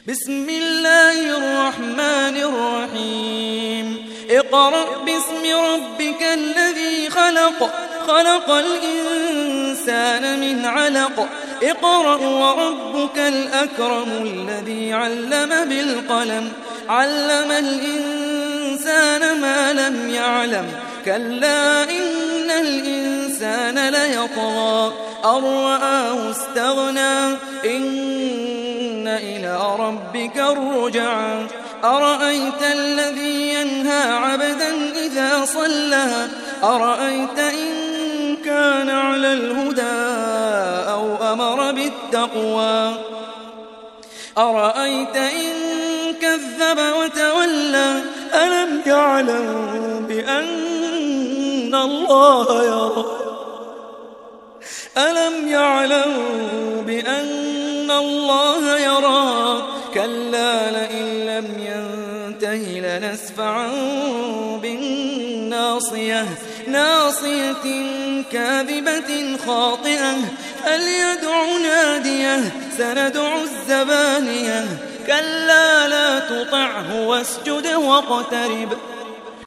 بسم الله الرحمن الرحيم اقرأ باسم ربك الذي خلق خلق الإنسان من علق اقرأ وربك الأكرم الذي علم بالقلم علم الإنسان ما لم يعلم كلا إن الإنسان ليطغى أن رآه استغنى إن إلى ربك الرجعى أرأيت الذي ينهى عبدا إذا صلى أرأيت إن كان على الهدى أو أمر بالتقوى أرأيت إن كذب وتولى ألم يعلم بأن الله يرى ألم يعلم بأن الله يرى كلا لئن لم ينته لنسفعا بالناصية ناصية كاذبة خاطئة فليدع ناديه سندع الزبانية كلا لا تطعه واسجد واقترب